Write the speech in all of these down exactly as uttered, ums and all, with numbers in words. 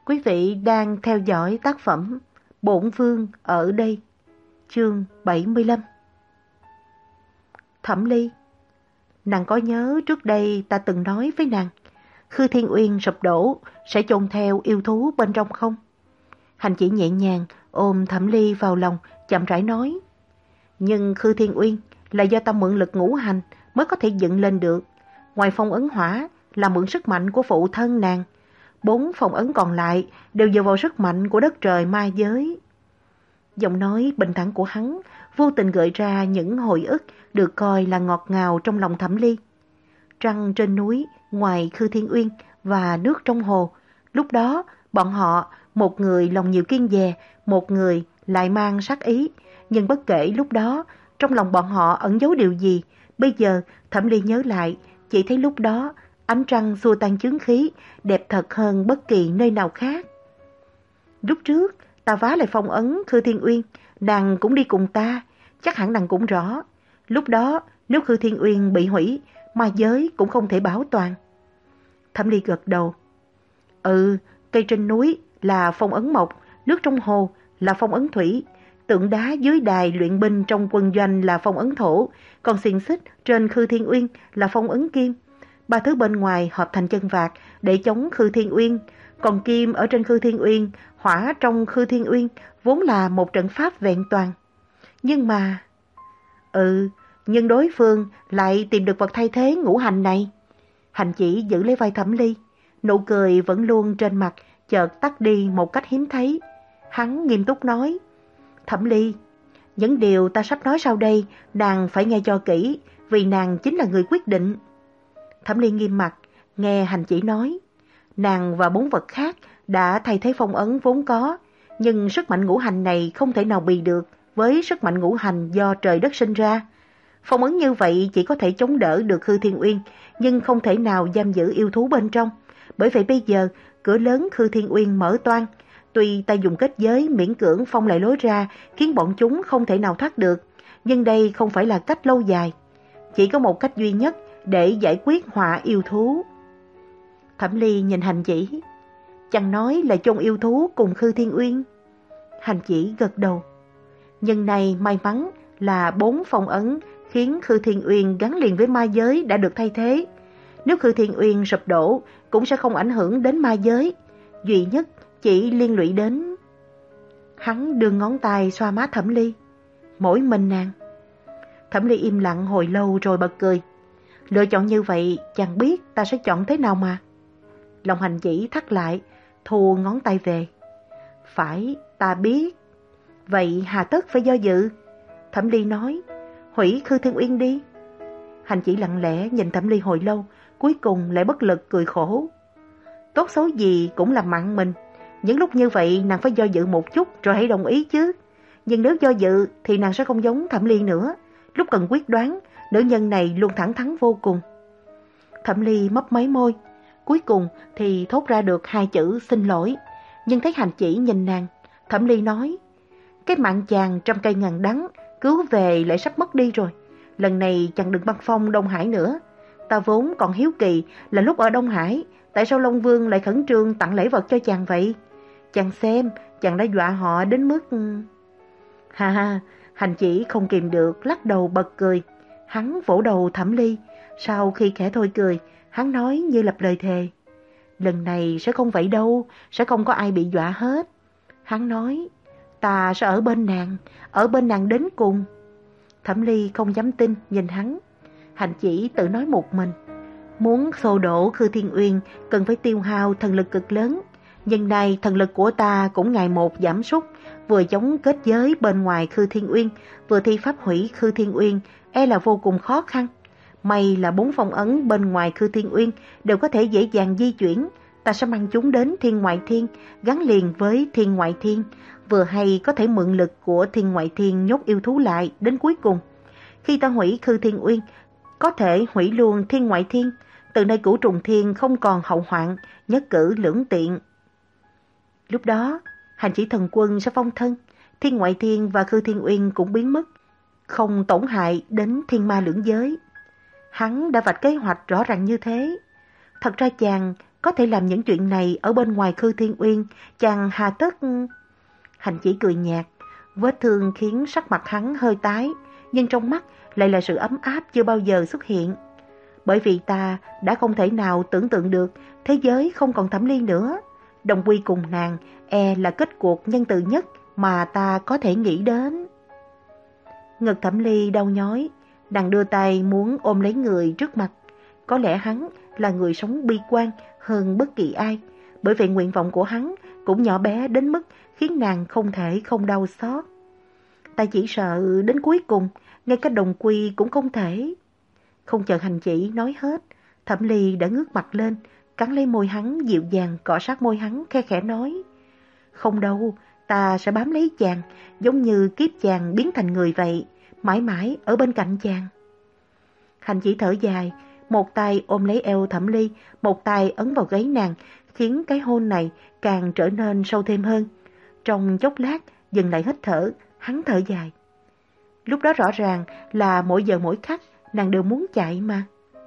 Quý vị đang theo dõi tác phẩm Bổn Vương ở đây, chương bảy mươi lăm. Thẩm Ly, nàng có nhớ trước đây ta từng nói với nàng, Khư Thiên Uyên sụp đổ sẽ chôn theo yêu thú bên trong không? Hành Chỉ nhẹ nhàng ôm Thẩm Ly vào lòng, chậm rãi nói. Nhưng Khư Thiên Uyên là do ta mượn lực ngũ hành mới có thể dựng lên được. Ngoài phong ấn hỏa là mượn sức mạnh của phụ thân nàng. Bốn phong ấn còn lại đều dựa vào sức mạnh của đất trời ma giới. Giọng nói bình thản của hắn vô tình gợi ra những hồi ức được coi là ngọt ngào trong lòng Thẩm Ly. Trăng trên núi, ngoài Khư Thiên Uyên và nước trong hồ. Lúc đó, bọn họ, một người lòng nhiều kiên dè, một người lại mang sát ý. Nhưng bất kể lúc đó, trong lòng bọn họ ẩn giấu điều gì, bây giờ Thẩm Ly nhớ lại, chỉ thấy lúc đó ánh trăng xua tan chướng khí, đẹp thật hơn bất kỳ nơi nào khác. Lúc trước, ta vá lại phong ấn Khư Thiên Uyên, nàng cũng đi cùng ta, chắc hẳn nàng cũng rõ. Lúc đó, nếu Khư Thiên Uyên bị hủy, ma giới cũng không thể bảo toàn. Thẩm Ly gật đầu. Ừ, cây trên núi là phong ấn mộc, nước trong hồ là phong ấn thủy, tượng đá dưới đài luyện binh trong quân doanh là phong ấn thổ, còn xiềng xích trên Khư Thiên Uyên là phong ấn kim. Ba thứ bên ngoài hợp thành chân vạc để chống Khư Thiên Uyên, còn kim ở trên Khư Thiên Uyên, hỏa trong Khư Thiên Uyên vốn là một trận pháp vẹn toàn. Nhưng mà... Ừ, nhưng đối phương lại tìm được vật thay thế ngũ hành này. Hành Chỉ giữ lấy vai Thẩm Ly, nụ cười vẫn luôn trên mặt, chợt tắt đi một cách hiếm thấy. Hắn nghiêm túc nói, Thẩm Ly, những điều ta sắp nói sau đây, nàng phải nghe cho kỹ, vì nàng chính là người quyết định. Thẩm Ly nghiêm mặt, nghe Hành Chỉ nói, nàng và bốn vật khác đã thay thế phong ấn vốn có, nhưng sức mạnh ngũ hành này không thể nào bì được với sức mạnh ngũ hành do trời đất sinh ra. Phong ấn như vậy chỉ có thể chống đỡ được Khư Thiên Uyên, nhưng không thể nào giam giữ yêu thú bên trong. Bởi vậy bây giờ, cửa lớn Khư Thiên Uyên mở toang. Tuy ta dùng kết giới miễn cưỡng phong lại lối ra, khiến bọn chúng không thể nào thoát được, nhưng đây không phải là cách lâu dài. Chỉ có một cách duy nhất để giải quyết họa yêu thú. Thẩm Ly nhìn Hành Chỉ, chẳng nói là chôn yêu thú cùng Khư Thiên Uyên. Hành Chỉ gật đầu. Nhưng này may mắn là bốn phong ấn khiến Khư Thiên Uyên gắn liền với ma giới đã được thay thế. Nếu Khư Thiên Uyên sụp đổ cũng sẽ không ảnh hưởng đến ma giới, duy nhất chỉ liên lụy đến... Hắn đưa ngón tay xoa má Thẩm Ly. Mỗi mình nàng. Thẩm Ly im lặng hồi lâu rồi bật cười. Lựa chọn như vậy chẳng biết ta sẽ chọn thế nào mà. Lòng Hành Chỉ thắt lại, thu ngón tay về. Phải, ta biết. Vậy hà tất phải do dự? Thẩm Ly nói, hủy Khư Thiên Uyên đi. Hành Chỉ lặng lẽ nhìn Thẩm Ly hồi lâu, cuối cùng lại bất lực cười khổ. Tốt xấu gì cũng là mạng mình. Những lúc như vậy nàng phải do dự một chút rồi hãy đồng ý chứ. Nhưng nếu do dự thì nàng sẽ không giống Thẩm Ly nữa. Lúc cần quyết đoán, nữ nhân này luôn thẳng thắn vô cùng. Thẩm Ly mấp máy môi, cuối cùng thì thốt ra được hai chữ xin lỗi. Nhưng thấy Hành Chỉ nhìn nàng, Thẩm Ly nói, cái mạng chàng trăm cây ngàn đắng, cứu về lại sắp mất đi rồi. Lần này chàng đừng băng phong Đông Hải nữa. Ta vốn còn hiếu kỳ là lúc ở Đông Hải, tại sao Long Vương lại khẩn trương tặng lễ vật cho chàng vậy? Chàng xem, chàng đã dọa họ đến mức... Ha ha, Hành Chỉ không kìm được, lắc đầu bật cười. Hắn vỗ đầu Thẩm Ly, sau khi khẽ thôi cười, hắn nói như lập lời thề. Lần này sẽ không vậy đâu, sẽ không có ai bị dọa hết. Hắn nói, ta sẽ ở bên nàng, ở bên nàng đến cùng. Thẩm Ly không dám tin, nhìn hắn. Hành Chỉ tự nói một mình. Muốn xô đổ Khư Thiên Uyên cần phải tiêu hao thần lực cực lớn. Nhưng nay thần lực của ta cũng ngày một giảm sút, vừa chống kết giới bên ngoài Khư Thiên Uyên, vừa thi pháp hủy Khư Thiên Uyên, e là vô cùng khó khăn. May là bốn phong ấn bên ngoài Khư Thiên Uyên đều có thể dễ dàng di chuyển. Ta sẽ mang chúng đến Thiên Ngoại Thiên, gắn liền với Thiên Ngoại Thiên, vừa hay có thể mượn lực của Thiên Ngoại Thiên nhốt yêu thú lại đến cuối cùng. Khi ta hủy Khư Thiên Uyên, có thể hủy luôn Thiên Ngoại Thiên, từ nay Cửu Trùng Thiên không còn hậu hoạn, nhất cử lưỡng tiện. Lúc đó, Hành Chỉ thần quân sẽ phong thân, Thiên Ngoại Thiên và Khư Thiên Uyên cũng biến mất, không tổn hại đến thiên ma lưỡng giới. Hắn đã vạch kế hoạch rõ ràng như thế. Thật ra chàng có thể làm những chuyện này ở bên ngoài Khư Thiên Uyên, chàng hà tất... Hành Chỉ cười nhạt, vết thương khiến sắc mặt hắn hơi tái, nhưng trong mắt lại là sự ấm áp chưa bao giờ xuất hiện. Bởi vì ta đã không thể nào tưởng tượng được thế giới không còn Thẩm Ly nữa. Đồng quy cùng nàng e là kết cuộc nhân từ nhất mà ta có thể nghĩ đến. Ngực Thẩm Ly đau nhói, nàng đưa tay muốn ôm lấy người trước mặt. Có lẽ hắn là người sống bi quan hơn bất kỳ ai, bởi vậy nguyện vọng của hắn cũng nhỏ bé đến mức khiến nàng không thể không đau xót. Ta chỉ sợ đến cuối cùng, ngay cả đồng quy cũng không thể. Không chờ Hành Chỉ nói hết, Thẩm Ly đã ngước mặt lên, cắn lấy môi hắn dịu dàng cọ sát môi hắn, khe khẽ nói: Không đâu, ta sẽ bám lấy chàng, giống như kiếp chàng biến thành người vậy, mãi mãi ở bên cạnh chàng. Hành Chỉ thở dài, một tay ôm lấy eo Thẩm Ly, một tay ấn vào gáy nàng, khiến cái hôn này càng trở nên sâu thêm hơn. Trong chốc lát, dừng lại hít thở, hắn thở dài. Lúc đó rõ ràng là mỗi giờ mỗi khắc, nàng đều muốn chạy mà.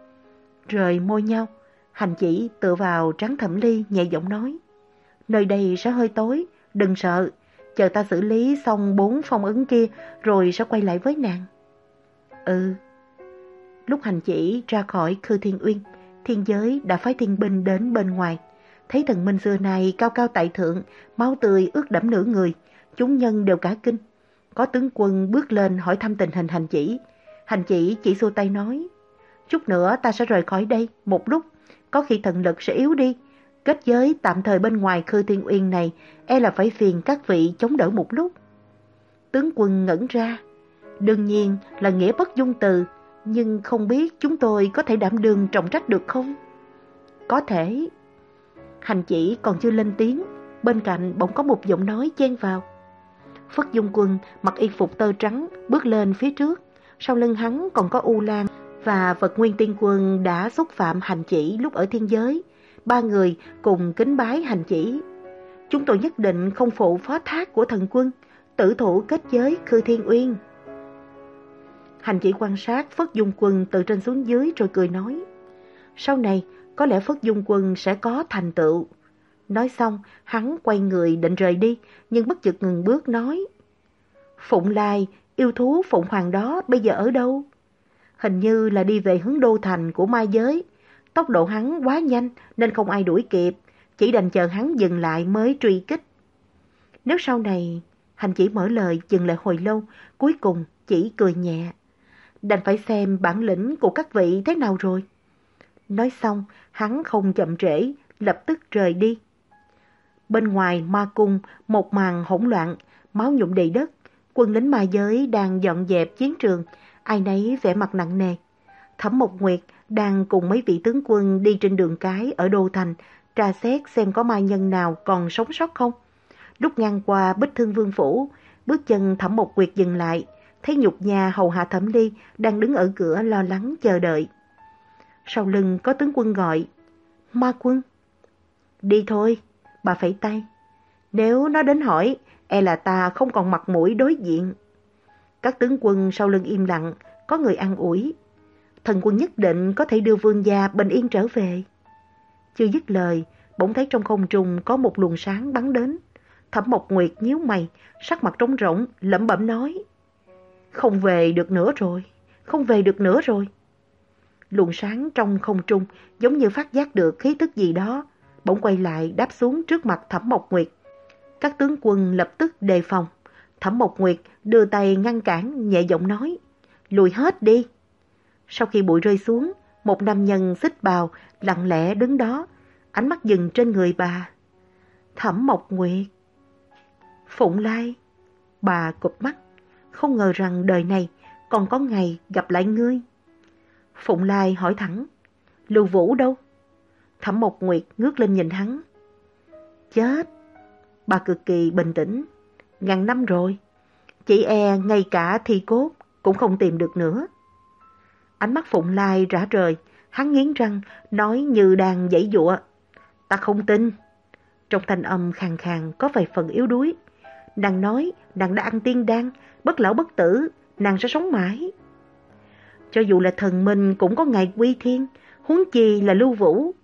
Rời môi nhau, Hành Chỉ tựa vào trán Thẩm Ly nhẹ giọng nói: Nơi đây sẽ hơi tối, đừng sợ, chờ ta xử lý xong bốn phong ấn kia rồi sẽ quay lại với nàng. Ừ. Lúc Hành Chỉ ra khỏi Khư Thiên Uyên, thiên giới đã phái thiên binh đến bên ngoài. Thấy thần minh xưa này cao cao tại thượng, máu tươi ướt đẫm nửa người, chúng nhân đều cả kinh. Có tướng quân bước lên hỏi thăm tình hình Hành Chỉ. Hành Chỉ chỉ xua tay nói: Chút nữa ta sẽ rời khỏi đây một lúc, có khi thần lực sẽ yếu đi. Kết giới tạm thời bên ngoài Khư Thiên Uyên này e là phải phiền các vị chống đỡ một lúc. Tướng quân ngẩn ra. Đương nhiên là nghĩa bất dung từ, nhưng không biết chúng tôi có thể đảm đương trọng trách được không? Có thể. Hành Chỉ còn chưa lên tiếng, bên cạnh bỗng có một giọng nói chen vào. Phất Dung Quân mặc y phục tơ trắng bước lên phía trước, sau lưng hắn còn có U Lan và Vật Nguyên Tiên Quân đã xúc phạm Hành Chỉ lúc ở thiên giới. Ba người cùng kính bái Hành Chỉ. Chúng tôi nhất định không phụ phó thác của thần quân, tử thủ kết giới Khư Thiên Uyên. Hành Chỉ quan sát Phất Dung Quân từ trên xuống dưới rồi cười nói: Sau này có lẽ Phất Dung Quân sẽ có thành tựu. Nói xong hắn quay người định rời đi, nhưng bất chợt ngừng bước nói: Phụng Lai, yêu thú Phụng Hoàng đó bây giờ ở đâu? Hình như là đi về hướng đô thành của ma giới. Tốc độ hắn quá nhanh nên không ai đuổi kịp, chỉ đành chờ hắn dừng lại mới truy kích. Nếu sau này... Hành Chỉ mở lời dừng lại hồi lâu, cuối cùng chỉ cười nhẹ: Đành phải xem bản lĩnh của các vị thế nào rồi. Nói xong hắn không chậm trễ, lập tức rời đi. Bên ngoài ma cung một màn hỗn loạn, máu nhuộm đầy đất. Quân lính ma giới đang dọn dẹp chiến trường, ai nấy vẻ mặt nặng nề. Thẩm Mộc Nguyệt đang cùng mấy vị tướng quân đi trên đường cái ở Đô Thành, tra xét xem có ma nhân nào còn sống sót không. Lúc ngang qua Bích Thương Vương Phủ, bước chân Thẩm Mộc Nguyệt dừng lại, thấy Nhục Nha hầu hạ Thẩm Ly đang đứng ở cửa lo lắng chờ đợi. Sau lưng có tướng quân gọi: Ma quân. Đi thôi, bà phẩy tay. Nếu nó đến hỏi, e là ta không còn mặt mũi đối diện. Các tướng quân sau lưng im lặng, có người an ủi: Thần quân nhất định có thể đưa vương gia bình yên trở về. Chưa dứt lời, bỗng thấy trong không trung có một luồng sáng bắn đến. Thẩm Mộc Nguyệt nhíu mày, sắc mặt trống rỗng, lẩm bẩm nói: Không về được nữa rồi, không về được nữa rồi. Luồng sáng trong không trung giống như phát giác được khí tức gì đó, bỗng quay lại đáp xuống trước mặt Thẩm Mộc Nguyệt. Các tướng quân lập tức đề phòng. Thẩm Mộc Nguyệt đưa tay ngăn cản, nhẹ giọng nói: Lùi hết đi. Sau khi bụi rơi xuống, một nam nhân xích bào lặng lẽ đứng đó, ánh mắt dừng trên người bà. Thẩm Mộc Nguyệt. Phụng Lai. Bà cụp mắt, không ngờ rằng đời này còn có ngày gặp lại ngươi. Phụng Lai hỏi thẳng: Lưu Vũ đâu? Thẩm Mộc Nguyệt ngước lên nhìn hắn. Chết. Bà cực kỳ bình tĩnh. Ngàn năm rồi, chỉ e ngay cả thi cốt cũng không tìm được nữa. Ánh mắt Phụng Lai rã rời, hắn nghiến răng, nói như đang giãy giụa: Ta không tin. Trong thanh âm khàn khàn có vài phần yếu đuối. Nàng nói nàng đã ăn tiên đan, bất lão bất tử, nàng sẽ sống mãi. Cho dù là thần minh cũng có ngày quy thiên, huống chi là Lưu Vũ.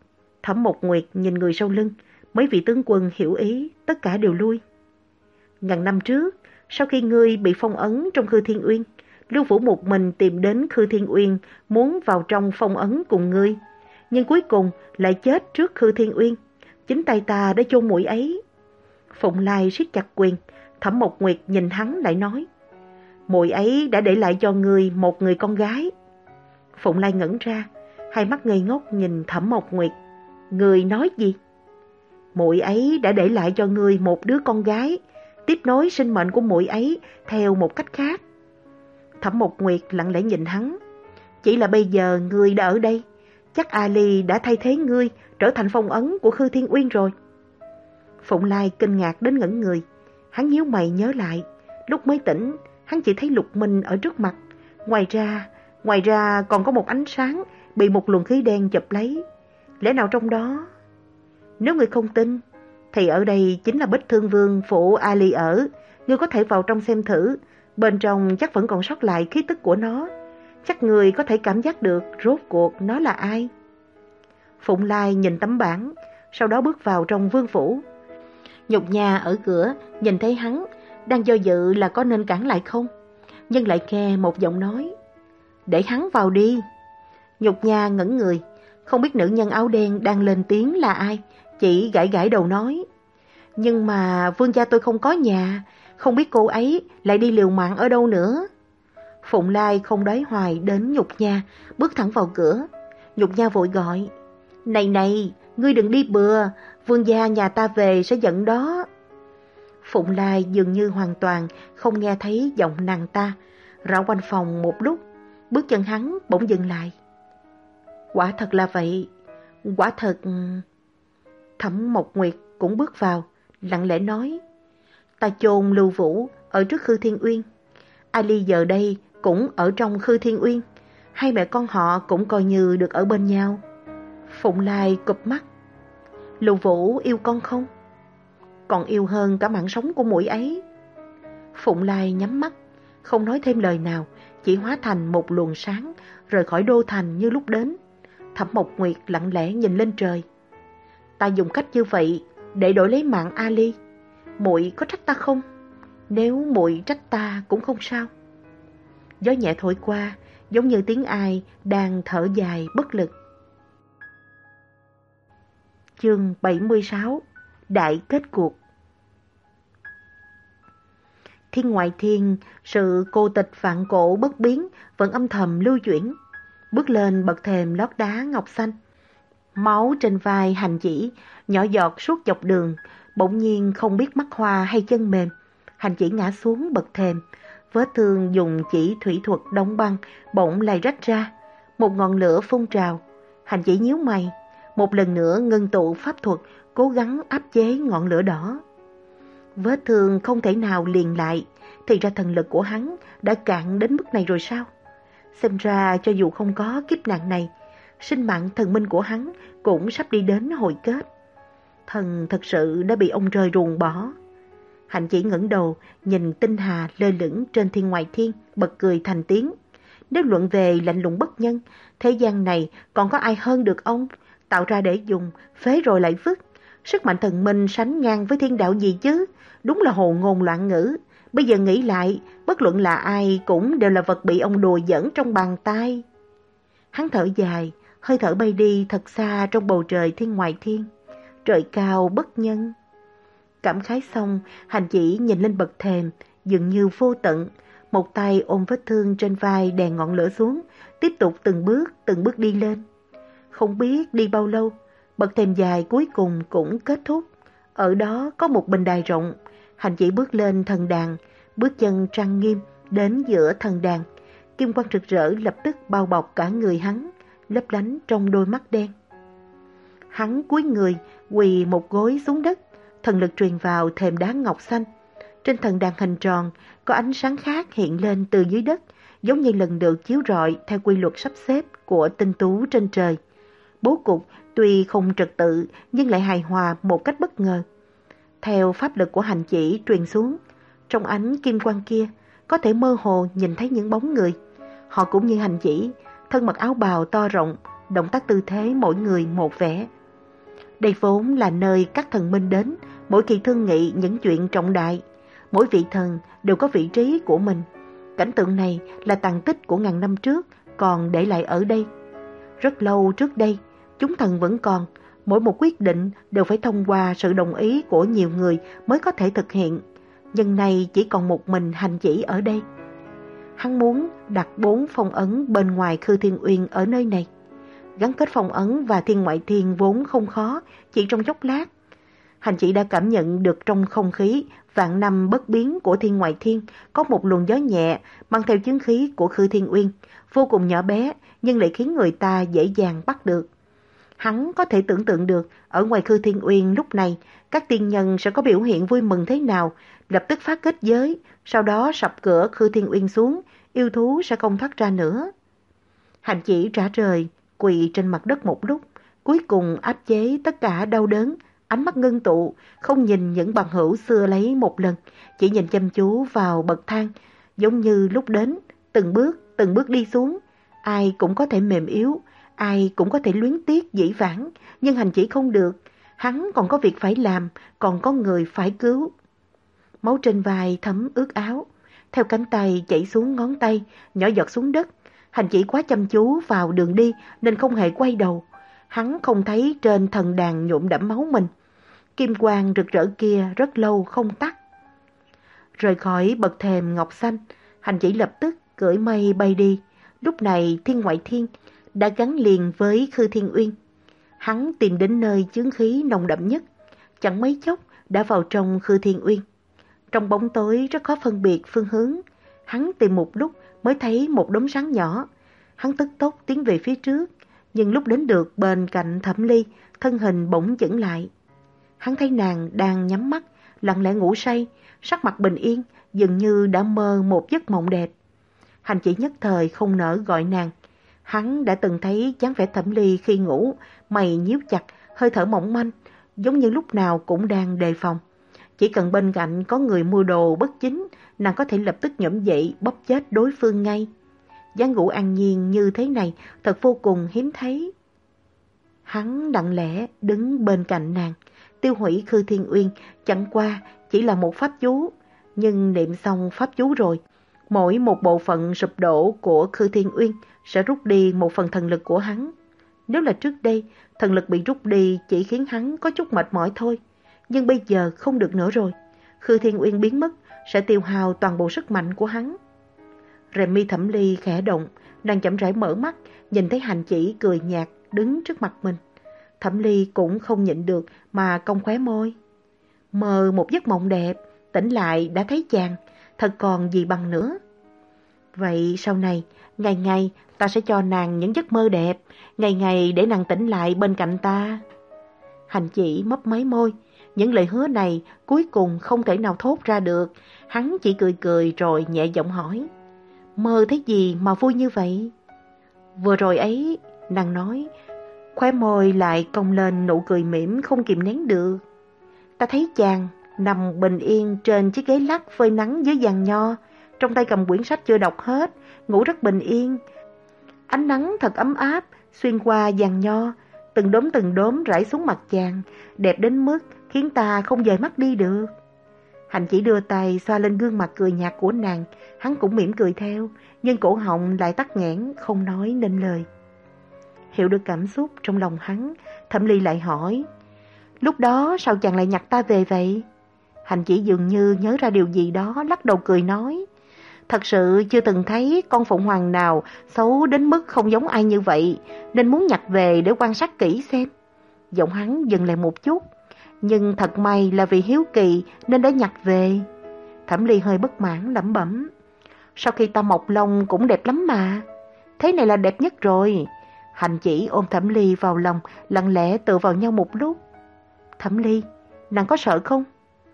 Thẩm Mộc Nguyệt nhìn người sau lưng, mấy vị tướng quân hiểu ý, tất cả đều lui. Ngàn năm trước, sau khi ngươi bị phong ấn trong Khư Thiên Uyên, Lưu Vũ một mình tìm đến Khư Thiên Uyên muốn vào trong phong ấn cùng ngươi, nhưng cuối cùng lại chết trước Khư Thiên Uyên. Chính tay ta đã chôn muội ấy. Phụng Lai siết chặt quyền, Thẩm Mộc Nguyệt nhìn hắn lại nói, muội ấy đã để lại cho ngươi một người con gái. Phụng Lai ngẩn ra, hai mắt ngây ngốc nhìn Thẩm Mộc Nguyệt. Ngươi nói gì? Muội ấy đã để lại cho ngươi một đứa con gái, tiếp nối sinh mệnh của muội ấy theo một cách khác. Thẩm Mộc Nguyệt lặng lẽ nhìn hắn. Chỉ là bây giờ ngươi đã ở đây, chắc Ali đã thay thế ngươi trở thành phong ấn của Khư Thiên Uyên rồi. Phụng Lai kinh ngạc đến ngẩn người. Hắn nhíu mày nhớ lại, lúc mới tỉnh, hắn chỉ thấy Lục Minh ở trước mặt. Ngoài ra, ngoài ra còn có một ánh sáng bị một luồng khí đen chụp lấy. Lẽ nào trong đó? Nếu ngươi không tin, thì ở đây chính là Bích Thương Vương phủ Ali ở. Ngươi có thể vào trong xem thử, bên trong chắc vẫn còn sót lại khí tức của nó. Chắc ngươi có thể cảm giác được rốt cuộc nó là ai. Phụng Lai nhìn tấm bảng, sau đó bước vào trong vương phủ. Nhục Nha ở cửa nhìn thấy hắn, đang do dự là có nên cản lại không, nhưng lại nghe một giọng nói, để hắn vào đi. Nhục Nha ngẩn người, không biết nữ nhân áo đen đang lên tiếng là ai, chỉ gãi gãi đầu nói, nhưng mà vương gia tôi không có nhà, không biết cô ấy lại đi liều mạng ở đâu nữa. Phụng Lai không đói hoài đến Nhục Nha, bước thẳng vào cửa. Nhục Nha vội gọi, này này, ngươi đừng đi bừa, vương gia nhà ta về sẽ giận đó. Phụng Lai dường như hoàn toàn không nghe thấy giọng nàng ta, rảo quanh phòng một lúc, bước chân hắn bỗng dừng lại. Quả thật là vậy, quả thật... Thẩm Mộc Nguyệt cũng bước vào, lặng lẽ nói, ta chôn Lưu Vũ ở trước Khư Thiên Uyên. Ali giờ đây cũng ở trong Khư Thiên Uyên, hai mẹ con họ cũng coi như được ở bên nhau. Phụng Lai cụp mắt. Lưu Vũ yêu con không? Còn yêu hơn cả mạng sống của muội ấy. Phụng Lai nhắm mắt, không nói thêm lời nào, chỉ hóa thành một luồng sáng, rời khỏi đô thành như lúc đến. Thẩm Mộc Nguyệt lặng lẽ nhìn lên trời. Ta dùng cách như vậy để đổi lấy mạng Ali, muội có trách ta không? Nếu muội trách ta cũng không sao. Gió nhẹ thổi qua, giống như tiếng ai đang thở dài bất lực. Chương bảy mươi sáu. Đại kết cuộc. Thiên ngoại thiên, sự cô tịch vạn cổ bất biến vẫn âm thầm lưu chuyển. Bước lên bậc thềm lót đá ngọc xanh, máu trên vai Hành Chỉ nhỏ giọt suốt dọc đường. Bỗng nhiên không biết mắt hoa hay chân mềm, Hành Chỉ ngã xuống bậc thềm. Vết thương dùng chỉ thủy thuật đóng băng bỗng lại rách ra, một ngọn lửa phun trào. Hành Chỉ nhíu mày, một lần nữa ngưng tụ pháp thuật, cố gắng áp chế ngọn lửa đỏ. Vết thương không thể nào liền lại, thì ra thần lực của hắn đã cạn đến mức này rồi sao? Xem ra cho dù không có kiếp nạn này, sinh mạng thần minh của hắn cũng sắp đi đến hồi kết. Thần thật sự đã bị ông trời ruồng bỏ. Hành Chỉ ngẩng đầu nhìn tinh hà lơ lửng trên thiên ngoại thiên, bật cười thành tiếng. Nếu luận về lạnh lùng bất nhân, thế gian này còn có ai hơn được ông, tạo ra để dùng, phế rồi lại vứt. Sức mạnh thần minh sánh ngang với thiên đạo gì chứ, đúng là hồ ngôn loạn ngữ. Bây giờ nghĩ lại, bất luận là ai cũng đều là vật bị ông đùa giỡn trong bàn tay. Hắn thở dài, hơi thở bay đi thật xa trong bầu trời thiên ngoại thiên. Trời cao bất nhân. Cảm khái xong, Hành Chỉ nhìn lên bậc thềm, dường như vô tận. Một tay ôm vết thương trên vai đè ngọn lửa xuống, tiếp tục từng bước, từng bước đi lên. Không biết đi bao lâu, bậc thềm dài cuối cùng cũng kết thúc. Ở đó có một bình đài rộng. Hành Chỉ bước lên thần đàn, bước chân trang nghiêm đến giữa thần đàn. Kim quang rực rỡ lập tức bao bọc cả người hắn, lấp lánh trong đôi mắt đen. Hắn cúi người, quỳ một gối xuống đất, thần lực truyền vào thềm đá ngọc xanh. Trên thần đàn hình tròn, có ánh sáng khác hiện lên từ dưới đất, giống như lần được chiếu rọi theo quy luật sắp xếp của tinh tú trên trời. Bố cục tuy không trật tự nhưng lại hài hòa một cách bất ngờ. Theo pháp lực của Hành Chỉ truyền xuống, trong ánh kim quang kia có thể mơ hồ nhìn thấy những bóng người. Họ cũng như Hành Chỉ, thân mặc áo bào to rộng, động tác tư thế mỗi người một vẻ. Đây vốn là nơi các thần minh đến mỗi khi thương nghị những chuyện trọng đại. Mỗi vị thần đều có vị trí của mình. Cảnh tượng này là tàn tích của ngàn năm trước còn để lại ở đây. Rất lâu trước đây, chúng thần vẫn còn, mỗi một quyết định đều phải thông qua sự đồng ý của nhiều người mới có thể thực hiện. Nhưng nay chỉ còn một mình Hành Chỉ ở đây. Hắn muốn đặt bốn phong ấn bên ngoài Khư Thiên Uyên ở nơi này. Gắn kết phong ấn và thiên ngoại thiên vốn không khó, chỉ trong chốc lát. Hành Chỉ đã cảm nhận được trong không khí vạn năm bất biến của thiên ngoại thiên có một luồng gió nhẹ mang theo chứng khí của Khư Thiên Uyên, vô cùng nhỏ bé nhưng lại khiến người ta dễ dàng bắt được. Hắn có thể tưởng tượng được ở ngoài Khư Thiên Uyên lúc này các tiên nhân sẽ có biểu hiện vui mừng thế nào, lập tức phát kết giới, sau đó sập cửa Khư Thiên Uyên xuống, yêu thú sẽ không thoát ra nữa. Hành Chỉ trả rời, quỳ trên mặt đất một lúc, cuối cùng áp chế tất cả đau đớn, ánh mắt ngưng tụ, không nhìn những bằng hữu xưa lấy một lần, chỉ nhìn chăm chú vào bậc thang, giống như lúc đến, từng bước, từng bước đi xuống. Ai cũng có thể mềm yếu, ai cũng có thể luyến tiếc dĩ vãng, nhưng Hành Chỉ không được. Hắn còn có việc phải làm, còn có người phải cứu. Máu trên vai thấm ướt áo, theo cánh tay chảy xuống ngón tay, nhỏ giọt xuống đất. Hành Chỉ quá chăm chú vào đường đi nên không hề quay đầu. Hắn không thấy trên thần đàn nhuộm đẫm máu mình. Kim quang rực rỡ kia rất lâu không tắt. Rời khỏi bậc thềm ngọc xanh, Hành Chỉ lập tức cưỡi mây bay đi. Lúc này thiên ngoại thiên đã gắn liền với Khư Thiên Uyên. Hắn tìm đến nơi chướng khí nồng đậm nhất, chẳng mấy chốc đã vào trong Khư Thiên Uyên. Trong bóng tối rất khó phân biệt phương hướng. Hắn tìm một lúc mới thấy một đốm sáng nhỏ. Hắn tức tốc tiến về phía trước, nhưng lúc đến được bên cạnh Thẩm Ly, thân hình bỗng chững lại. Hắn thấy nàng đang nhắm mắt, lặng lẽ ngủ say, sắc mặt bình yên, dường như đã mơ một giấc mộng đẹp. Hành Chỉ nhất thời không nỡ gọi nàng. Hắn đã từng thấy dáng vẻ Thẩm Ly khi ngủ, mày nhíu chặt, hơi thở mỏng manh, giống như lúc nào cũng đang đề phòng. Chỉ cần bên cạnh có người mua đồ bất chính, nàng có thể lập tức nhổm dậy bóp chết đối phương ngay. Dáng ngủ an nhiên như thế này thật vô cùng hiếm thấy. Hắn lặng lẽ đứng bên cạnh nàng, tiêu hủy Khư Thiên Uyên chẳng qua chỉ là một pháp chú, nhưng niệm xong pháp chú rồi, mỗi một bộ phận sụp đổ của Khư Thiên Uyên sẽ rút đi một phần thần lực của hắn. Nếu là trước đây, thần lực bị rút đi chỉ khiến hắn có chút mệt mỏi thôi, nhưng bây giờ không được nữa rồi. Khư Thiên Uyên biến mất sẽ tiêu hao toàn bộ sức mạnh của hắn. Rèm mi Thẩm Ly khẽ động, nàng chậm rãi mở mắt, nhìn thấy Hành Chỉ cười nhạt đứng trước mặt mình. Thẩm Ly cũng không nhịn được mà cong khóe môi. Mơ một giấc mộng đẹp, tỉnh lại đã thấy chàng, thật còn gì bằng nữa. Vậy sau này, ngày ngày ta sẽ cho nàng những giấc mơ đẹp, ngày ngày để nàng tỉnh lại bên cạnh ta. Hành Chỉ mấp máy môi, những lời hứa này cuối cùng không thể nào thốt ra được. Hắn chỉ cười cười rồi nhẹ giọng hỏi, mơ thấy gì mà vui như vậy? Vừa rồi ấy, nàng nói, khóe môi lại cong lên nụ cười mỉm không kìm nén được. Ta thấy chàng nằm bình yên trên chiếc ghế lắc phơi nắng dưới giàn nho, trong tay cầm quyển sách chưa đọc hết, ngủ rất bình yên. Ánh nắng thật ấm áp xuyên qua giàn nho, từng đốm từng đốm rải xuống mặt chàng, đẹp đến mức khiến ta không dời mắt đi được. Hành Chỉ đưa tay xoa lên gương mặt cười nhạt của nàng, hắn cũng mỉm cười theo, nhưng cổ họng lại tắc nghẽn không nói nên lời. Hiểu được cảm xúc trong lòng hắn, Thẩm Ly lại hỏi, lúc đó sao chàng lại nhặt ta về vậy? Hành Chỉ dường như nhớ ra điều gì đó, lắc đầu cười nói, thật sự chưa từng thấy con phụng hoàng nào xấu đến mức không giống ai như vậy, nên muốn nhặt về để quan sát kỹ xem. Giọng hắn dừng lại một chút, nhưng thật may là vì hiếu kỳ nên đã nhặt về. Thẩm Ly hơi bất mãn lẩm bẩm, sau khi ta mọc lông cũng đẹp lắm mà, thế này là đẹp nhất rồi. Hành Chỉ ôm Thẩm Ly vào lòng, lặng lẽ tựa vào nhau một lúc. Thẩm Ly, nàng có sợ không?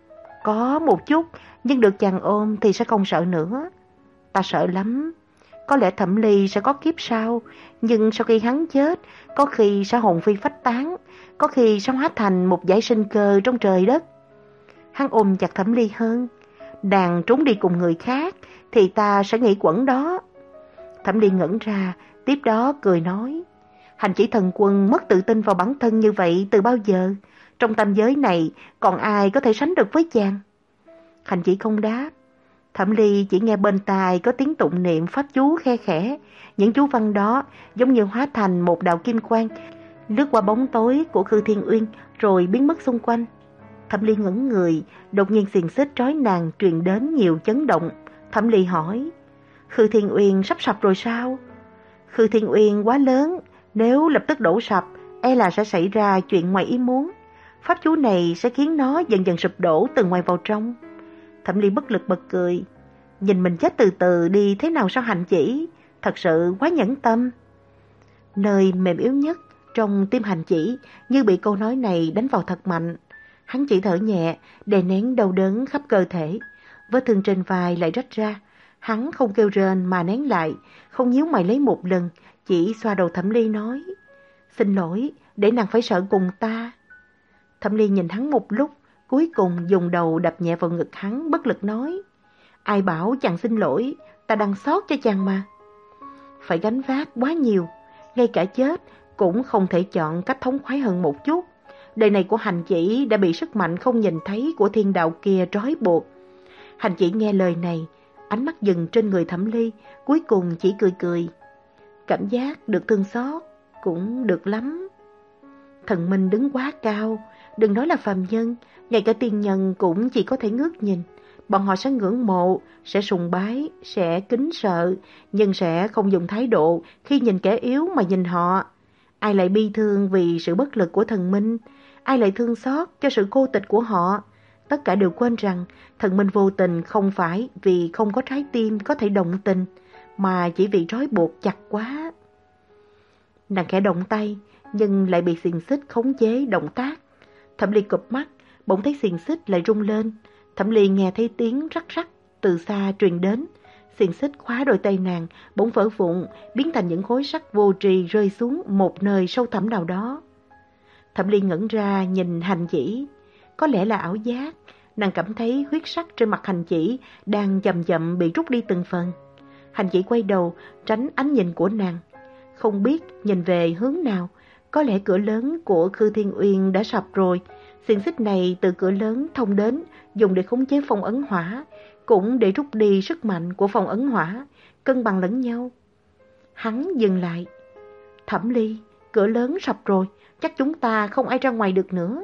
Có một chút, nhưng được chàng ôm thì sẽ không sợ nữa. Ta sợ lắm. Có lẽ Thẩm Ly sẽ có kiếp sau, nhưng sau khi hắn chết, có khi sẽ hồn phi phách tán, có khi sẽ hóa thành một dải sinh cơ trong trời đất. Hắn ôm chặt Thẩm Ly hơn. Nàng trốn đi cùng người khác thì ta sẽ nghĩ quẩn đó. Thẩm Ly ngẩn ra, tiếp đó cười nói, Hành Chỉ thần quân mất tự tin vào bản thân như vậy từ bao giờ? Trong tam giới này còn ai có thể sánh được với chàng? Hành Chỉ không đáp. Thẩm Ly chỉ nghe bên tai có tiếng tụng niệm pháp chú khe khẽ. Những chú văn đó giống như hóa thành một đạo kim quang, lướt qua bóng tối của Khư Thiên Uyên rồi biến mất xung quanh. Thẩm Ly ngẩn người, đột nhiên xiềng xích trói nàng truyền đến nhiều chấn động. Thẩm Ly hỏi, Khư Thiên Uyên sắp sập rồi sao? Khư Thiên Uyên quá lớn, nếu lập tức đổ sập, e là sẽ xảy ra chuyện ngoài ý muốn. Pháp chú này sẽ khiến nó dần dần sụp đổ từ ngoài vào trong. Thẩm Ly bất lực bật cười. Nhìn mình chết từ từ đi thế nào sao Hành Chỉ? Thật sự quá nhẫn tâm. Nơi mềm yếu nhất trong tim Hành Chỉ như bị câu nói này đánh vào thật mạnh. Hắn chỉ thở nhẹ, đè nén đau đớn khắp cơ thể. Vết thương trên vai lại rách ra. Hắn không kêu rên mà nén lại, không nhíu mày lấy một lần, chỉ xoa đầu Thẩm Ly nói, xin lỗi, để nàng phải sợ cùng ta. Thẩm Ly nhìn hắn một lúc, cuối cùng dùng đầu đập nhẹ vào ngực hắn, bất lực nói, ai bảo chàng xin lỗi, ta đang xót cho chàng mà. Phải gánh vác quá nhiều, ngay cả chết cũng không thể chọn cách thống khoái hơn một chút. Đời này của Hành Chỉ đã bị sức mạnh không nhìn thấy của thiên đạo kia trói buộc. Hành Chỉ nghe lời này, ánh mắt dừng trên người Thẩm Ly, cuối cùng chỉ cười cười. Cảm giác được thương xót cũng được lắm. Thần minh đứng quá cao, đừng nói là phàm nhân, ngay cả tiên nhân cũng chỉ có thể ngước nhìn. Bọn họ sẽ ngưỡng mộ, sẽ sùng bái, sẽ kính sợ, nhưng sẽ không dùng thái độ khi nhìn kẻ yếu mà nhìn họ. Ai lại bi thương vì sự bất lực của thần minh, ai lại thương xót cho sự cô tịch của họ. Tất cả đều quên rằng thần minh vô tình không phải vì không có trái tim có thể động tình, mà chỉ vì trói buộc chặt quá. Nàng khẽ động tay, nhưng lại bị xiềng xích khống chế động tác. Thẩm Ly cụp mắt, bỗng thấy xiềng xích lại rung lên. Thẩm Ly nghe thấy tiếng rắc rắc từ xa truyền đến. Xiềng xích khóa đôi tay nàng, bỗng vỡ vụn, biến thành những khối sắt vô tri rơi xuống một nơi sâu thẳm nào đó. Thẩm Ly ngẩn ra nhìn Hành Chỉ. Có lẽ là ảo giác, nàng cảm thấy huyết sắc trên mặt Hành Chỉ đang chậm chậm bị rút đi từng phần. Hành Chỉ quay đầu, tránh ánh nhìn của nàng. Không biết nhìn về hướng nào, có lẽ cửa lớn của Khư Thiên Uyên đã sập rồi. Xiềng xích này từ cửa lớn thông đến, dùng để khống chế phong ấn hỏa, cũng để rút đi sức mạnh của phong ấn hỏa, cân bằng lẫn nhau. Hắn dừng lại. Thẩm Ly, cửa lớn sập rồi, chắc chúng ta không ai ra ngoài được nữa.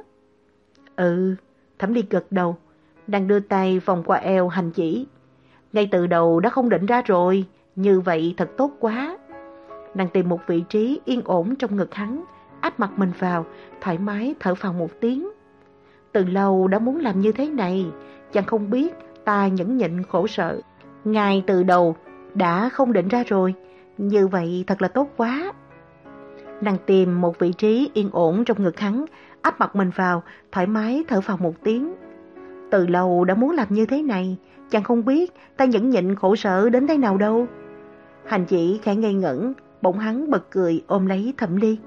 Ừ, Thẩm Ly gật đầu, đang đưa tay vòng qua eo Hành Chỉ. Ngay từ đầu đã không định ra rồi, như vậy thật tốt quá. Nàng tìm một vị trí yên ổn trong ngực hắn, áp mặt mình vào, thoải mái thở phào một tiếng. Từ lâu đã muốn làm như thế này, chàng không biết ta nhẫn nhịn khổ sở. Ngay từ đầu đã không định ra rồi, như vậy thật là tốt quá. Nàng tìm một vị trí yên ổn trong ngực hắn, áp mặt mình vào, thoải mái thở phào một tiếng. Từ lâu đã muốn làm như thế này, chàng không biết ta nhẫn nhịn khổ sở đến thế nào đâu. Hành Chỉ khẽ ngây ngẩn, bỗng hắn bật cười ôm lấy Thẩm Ly.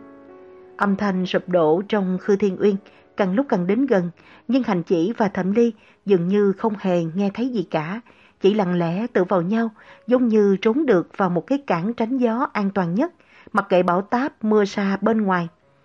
Âm thanh sụp đổ trong Khư Thiên Uyên càng lúc càng đến gần, nhưng Hành Chỉ và Thẩm Ly dường như không hề nghe thấy gì cả, chỉ lặng lẽ tựa vào nhau, giống như trốn được vào một cái cảng tránh gió an toàn nhất, mặc kệ bão táp mưa sa bên ngoài.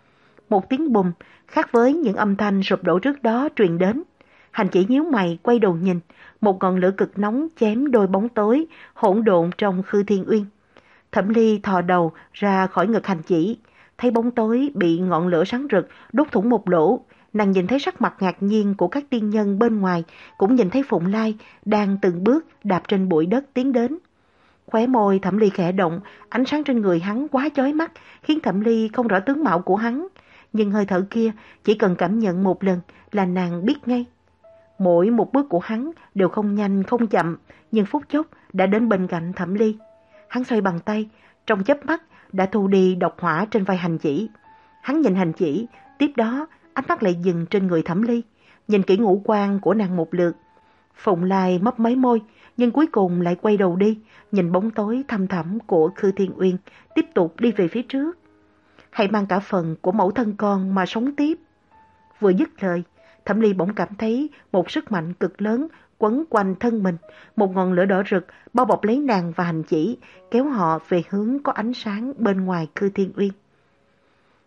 Một tiếng bùm, khác với những âm thanh sụp đổ trước đó truyền đến. Hành Chỉ nhíu mày quay đầu nhìn, một ngọn lửa cực nóng chém đôi bóng tối hỗn độn trong Khư Thiên Uyên. Thẩm Ly thò đầu ra khỏi ngực Hành Chỉ, thấy bóng tối bị ngọn lửa sáng rực đốt thủng một lỗ. Nàng nhìn thấy sắc mặt ngạc nhiên của các tiên nhân bên ngoài, cũng nhìn thấy Phụng Lai đang từng bước đạp trên bụi đất tiến đến. Khóe môi Thẩm Ly khẽ động, ánh sáng trên người hắn quá chói mắt, khiến Thẩm Ly không rõ tướng mạo của hắn. Nhưng hơi thở kia chỉ cần cảm nhận một lần là nàng biết ngay. Mỗi một bước của hắn đều không nhanh không chậm, nhưng phút chốc đã đến bên cạnh Thẩm Ly. Hắn xoay bàn tay, trong chớp mắt đã thu đi độc hỏa trên vai Hành Chỉ. Hắn nhìn Hành Chỉ, tiếp đó ánh mắt lại dừng trên người Thẩm Ly, nhìn kỹ ngũ quan của nàng một lượt. Phụng Lai mấp máy môi, nhưng cuối cùng lại quay đầu đi, nhìn bóng tối thăm thẳm của Khư Thiên Uyên, tiếp tục đi về phía trước. Hãy mang cả phần của mẫu thân con mà sống tiếp. Vừa dứt lời, Thẩm Ly bỗng cảm thấy một sức mạnh cực lớn quấn quanh thân mình, một ngọn lửa đỏ rực bao bọc lấy nàng và Hành Chỉ, kéo họ về hướng có ánh sáng bên ngoài Khư Thiên Uyên.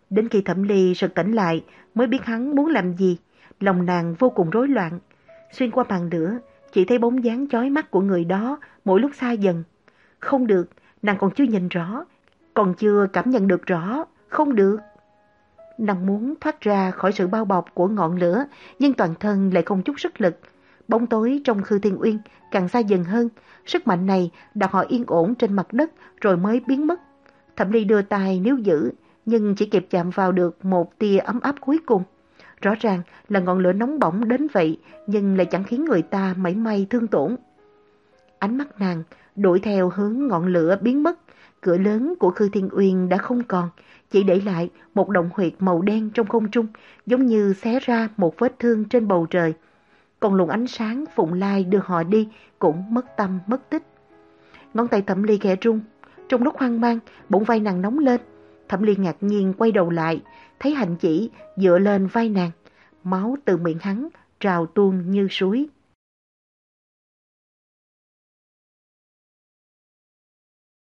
Đến khi Thẩm Ly sực tỉnh lại mới biết hắn muốn làm gì, lòng nàng vô cùng rối loạn. Xuyên qua màn lửa, chỉ thấy bóng dáng chói mắt của người đó mỗi lúc xa dần. Không được, nàng còn chưa nhìn rõ, còn chưa cảm nhận được rõ, không được. Nàng muốn thoát ra khỏi sự bao bọc của ngọn lửa, nhưng toàn thân lại không chút sức lực. Bóng tối trong Khư Thiên Uyên càng xa dần hơn, sức mạnh này đặt họ yên ổn trên mặt đất rồi mới biến mất. Thẩm Ly đưa tay níu giữ, nhưng chỉ kịp chạm vào được một tia ấm áp cuối cùng. Rõ ràng là ngọn lửa nóng bỏng đến vậy, nhưng lại chẳng khiến người ta mảy may thương tổn. Ánh mắt nàng đuổi theo hướng ngọn lửa biến mất, cửa lớn của Khư Thiên Uyên đã không còn, chỉ để lại một động huyệt màu đen trong không trung, giống như xé ra một vết thương trên bầu trời. Còn luồng ánh sáng Phụng Lai đưa họ đi cũng mất tâm mất tích. Ngón tay Thẩm Ly khẽ run, trong lúc hoang mang, bỗng vai nàng nóng lên. Thẩm Ly ngạc nhiên quay đầu lại, thấy Hành Chỉ dựa lên vai nàng, máu từ miệng hắn trào tuôn như suối.